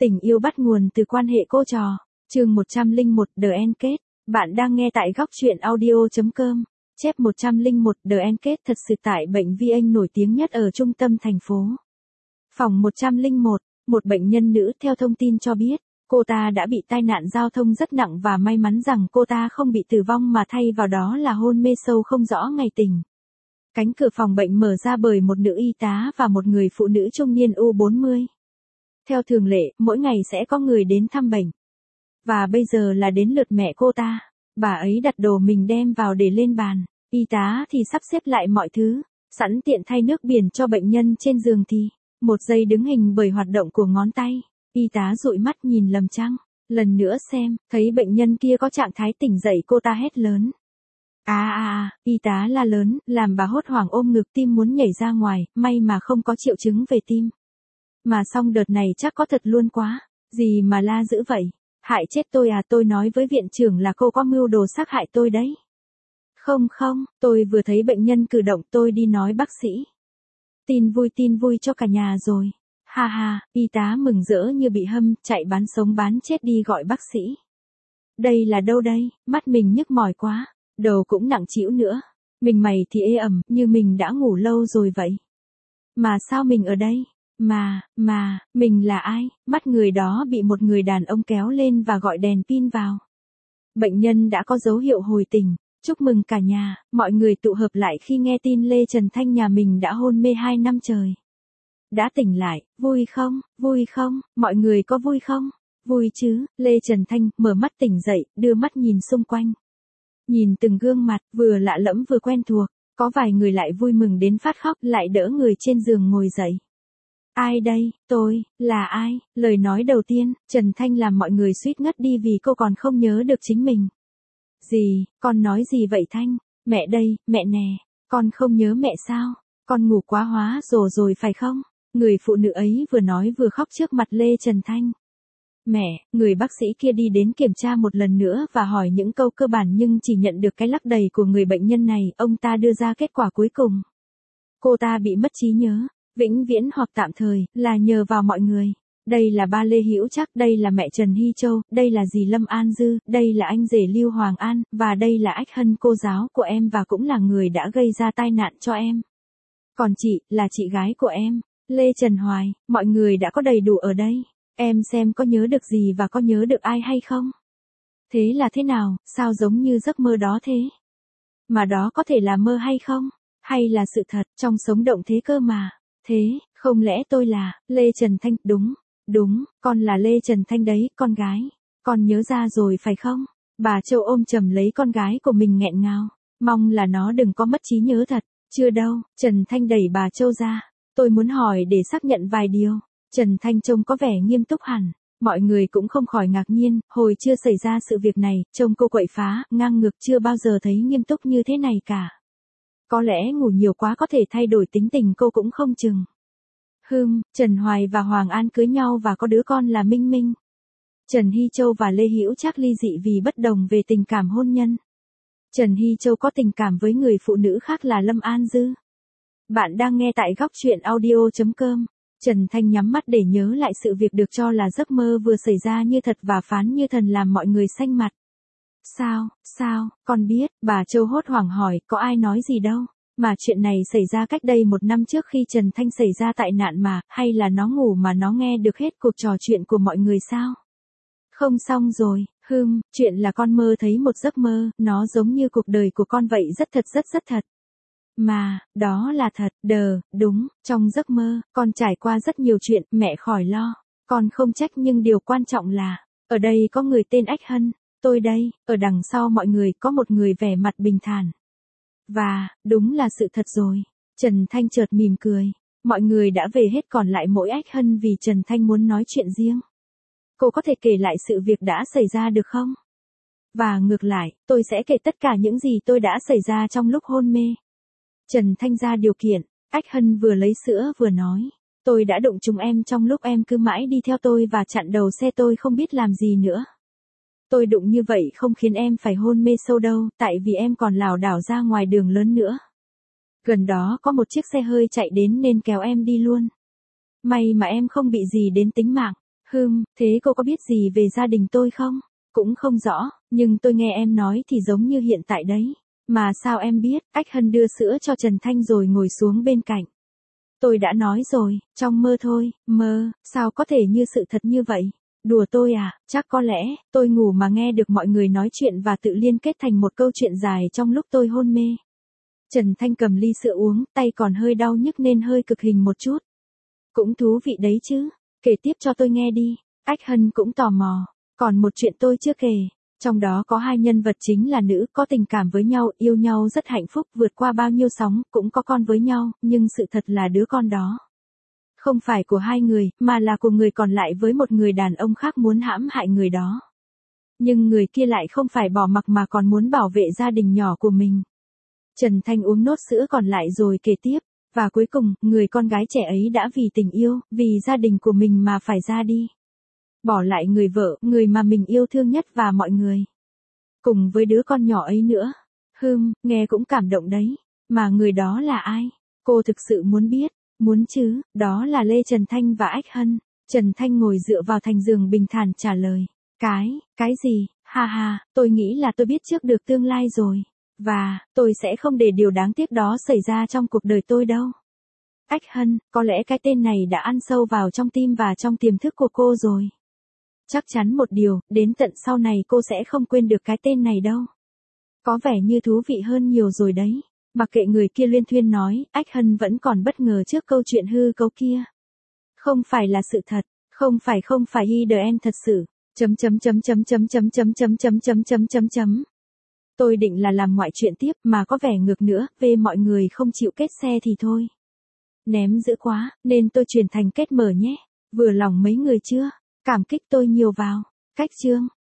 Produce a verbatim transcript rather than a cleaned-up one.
Tình yêu bắt nguồn từ quan hệ cô trò. Chương một trăm lẻ một The End Kết. Bạn đang nghe tại góc truyện audio chấm com. Chép một trăm lẻ một The End Kết thật sự tại bệnh vi anh nổi tiếng nhất ở trung tâm thành phố. Phòng một trăm lẻ một, một bệnh nhân nữ theo thông tin cho biết, cô ta đã bị tai nạn giao thông rất nặng và may mắn rằng cô ta không bị tử vong mà thay vào đó là hôn mê sâu không rõ ngày tỉnh. Cánh cửa phòng bệnh mở ra bởi một nữ y tá và một người phụ nữ trung niên u bốn mươi. Theo thường lệ, mỗi ngày sẽ có người đến thăm bệnh. Và bây giờ là đến lượt mẹ cô ta. Bà ấy đặt đồ mình đem vào để lên bàn. Y tá thì sắp xếp lại mọi thứ, sẵn tiện thay nước biển cho bệnh nhân trên giường thì, một giây đứng hình bởi hoạt động của ngón tay. Y tá dụi mắt nhìn lầm trăng. Lần nữa xem, thấy bệnh nhân kia có trạng thái tỉnh dậy cô ta hét lớn. À à à, y tá la lớn, làm bà hốt hoảng ôm ngực tim muốn nhảy ra ngoài, may mà không có triệu chứng về tim. Mà xong đợt này chắc có thật luôn quá, gì mà la dữ vậy, hại chết tôi à, tôi nói với viện trưởng là cô có mưu đồ sát hại tôi đấy. Không không, tôi vừa thấy bệnh nhân cử động tôi đi nói bác sĩ. Tin vui tin vui cho cả nhà rồi. Ha ha, y tá mừng rỡ như bị hâm, chạy bán sống bán chết đi gọi bác sĩ. Đây là đâu đây, mắt mình nhức mỏi quá, đầu cũng nặng trĩu nữa. Mình mày thì ê ẩm, như mình đã ngủ lâu rồi vậy. Mà sao mình ở đây? Mà, mà, mình là ai? Mắt người đó bị một người đàn ông kéo lên và gọi đèn pin vào. Bệnh nhân đã có dấu hiệu hồi tỉnh. Chúc mừng cả nhà, mọi người tụ hợp lại khi nghe tin Lê Trần Thanh nhà mình đã hôn mê hai năm trời. Đã tỉnh lại, vui không, vui không, mọi người có vui không? Vui chứ, Lê Trần Thanh mở mắt tỉnh dậy, đưa mắt nhìn xung quanh. Nhìn từng gương mặt, vừa lạ lẫm vừa quen thuộc, có vài người lại vui mừng đến phát khóc, lại đỡ người trên giường ngồi dậy. Ai đây, tôi, là ai? Lời nói đầu tiên, Trần Thanh làm mọi người suýt ngất đi vì cô còn không nhớ được chính mình. Gì, con nói gì vậy Thanh? Mẹ đây, mẹ nè, con không nhớ mẹ sao? Con ngủ quá hóa rồ rồi phải không? Người phụ nữ ấy vừa nói vừa khóc trước mặt Lê Trần Thanh. Mẹ, người bác sĩ kia đi đến kiểm tra một lần nữa và hỏi những câu cơ bản nhưng chỉ nhận được cái lắc đầy của người bệnh nhân này, ông ta đưa ra kết quả cuối cùng. Cô ta bị mất trí nhớ, vĩnh viễn hoặc tạm thời, là nhờ vào mọi người. Đây là ba Lê Hữu Trác, đây là mẹ Trần Hy Châu, đây là dì Lâm An Dư, đây là anh rể Lưu Hoàng An, và đây là Ách Hân cô giáo của em và cũng là người đã gây ra tai nạn cho em. Còn chị, là chị gái của em, Lê Trần Hoài, mọi người đã có đầy đủ ở đây. Em xem có nhớ được gì và có nhớ được ai hay không? Thế là thế nào, sao giống như giấc mơ đó thế? Mà đó có thể là mơ hay không? Hay là sự thật, trong sống động thế cơ mà? Thế, không lẽ tôi là, Lê Trần Thanh, đúng, đúng, con là Lê Trần Thanh đấy, con gái. Con nhớ ra rồi phải không? Bà Châu ôm chầm lấy con gái của mình nghẹn ngào, mong là nó đừng có mất trí nhớ thật. Chưa đâu, Trần Thanh đẩy bà Châu ra. Tôi muốn hỏi để xác nhận vài điều. Trần Thanh trông có vẻ nghiêm túc hẳn. Mọi người cũng không khỏi ngạc nhiên, hồi chưa xảy ra sự việc này, trông cô quậy phá, ngang ngược chưa bao giờ thấy nghiêm túc như thế này cả. Có lẽ ngủ nhiều quá có thể thay đổi tính tình cô cũng không chừng. Hừm, Trần Hoài và Hoàng An cưới nhau và có đứa con là Minh Minh. Trần Hy Châu và Lê Hữu Trác ly dị vì bất đồng về tình cảm hôn nhân. Trần Hy Châu có tình cảm với người phụ nữ khác là Lâm An Dư. Bạn đang nghe tại góc truyện audio chấm com. Trần Thanh nhắm mắt để nhớ lại sự việc được cho là giấc mơ vừa xảy ra như thật và phán như thần làm mọi người xanh mặt. Sao, sao, con biết, bà Châu hốt hoảng hỏi, có ai nói gì đâu, mà chuyện này xảy ra cách đây một năm trước khi Trần Thanh xảy ra tai nạn mà, hay là nó ngủ mà nó nghe được hết cuộc trò chuyện của mọi người sao? Không xong rồi, hừm, chuyện là con mơ thấy một giấc mơ, nó giống như cuộc đời của con vậy rất thật rất rất thật. Mà, đó là thật, đờ, đúng, trong giấc mơ, con trải qua rất nhiều chuyện, mẹ khỏi lo, con không trách nhưng điều quan trọng là, ở đây có người tên Ách Hân, tôi đây, ở đằng sau mọi người có một người vẻ mặt bình thản. Và, đúng là sự thật rồi, Trần Thanh chợt mỉm cười, mọi người đã về hết còn lại mỗi Ách Hân vì Trần Thanh muốn nói chuyện riêng. Cô có thể kể lại sự việc đã xảy ra được không? Và ngược lại, tôi sẽ kể tất cả những gì tôi đã xảy ra trong lúc hôn mê. Trần Thanh ra điều kiện, Ách Hân vừa lấy sữa vừa nói. Tôi đã đụng trúng em trong lúc em cứ mãi đi theo tôi và chặn đầu xe tôi không biết làm gì nữa. Tôi đụng như vậy không khiến em phải hôn mê sâu đâu, tại vì em còn lảo đảo ra ngoài đường lớn nữa. Gần đó có một chiếc xe hơi chạy đến nên kéo em đi luôn. May mà em không bị gì đến tính mạng. Hừm, thế cô có biết gì về gia đình tôi không? Cũng không rõ, nhưng tôi nghe em nói thì giống như hiện tại đấy. Mà sao em biết? Ách Hân đưa sữa cho Trần Thanh rồi ngồi xuống bên cạnh. Tôi đã nói rồi, trong mơ thôi, mơ, sao có thể như sự thật như vậy? Đùa tôi à, chắc có lẽ, tôi ngủ mà nghe được mọi người nói chuyện và tự liên kết thành một câu chuyện dài trong lúc tôi hôn mê. Trần Thanh cầm ly sữa uống, tay còn hơi đau nhức nên hơi cực hình một chút. Cũng thú vị đấy chứ, kể tiếp cho tôi nghe đi. Ách Hân cũng tò mò, còn một chuyện tôi chưa kể. Trong đó có hai nhân vật chính là nữ, có tình cảm với nhau, yêu nhau rất hạnh phúc, vượt qua bao nhiêu sóng, cũng có con với nhau, nhưng sự thật là đứa con đó không phải của hai người, mà là của người còn lại với một người đàn ông khác muốn hãm hại người đó. Nhưng người kia lại không phải bỏ mặc mà còn muốn bảo vệ gia đình nhỏ của mình. Trần Thanh uống nốt sữa còn lại rồi kể tiếp, và cuối cùng, người con gái trẻ ấy đã vì tình yêu, vì gia đình của mình mà phải ra đi. Bỏ lại người vợ, người mà mình yêu thương nhất và mọi người. Cùng với đứa con nhỏ ấy nữa. Hừm, nghe cũng cảm động đấy. Mà người đó là ai? Cô thực sự muốn biết. Muốn chứ, đó là Lê Trần Thanh và Ách Hân. Trần Thanh ngồi dựa vào thành giường bình thản trả lời. Cái, cái gì? Ha ha, tôi nghĩ là tôi biết trước được tương lai rồi. Và, tôi sẽ không để điều đáng tiếc đó xảy ra trong cuộc đời tôi đâu. Ách Hân, có lẽ cái tên này đã ăn sâu vào trong tim và trong tiềm thức của cô rồi. Chắc chắn một điều, đến tận sau này cô sẽ không quên được cái tên này đâu. Có vẻ như thú vị hơn nhiều rồi đấy. Mặc kệ người kia luyên thuyên nói, Ách Hân vẫn còn bất ngờ trước câu chuyện hư cấu kia. Không phải là sự thật, không phải không phải hidden thật sự. Chấm chấm chấm chấm chấm chấm chấm chấm chấm chấm chấm chấm chấm. Tôi định là làm ngoại chuyện tiếp mà có vẻ ngược nữa, về mọi người không chịu kết xe thì thôi. Ném dữ quá, nên tôi chuyển thành kết mở nhé. Vừa lòng mấy người chưa? Cảm kích tôi nhiều vào. Cách chương.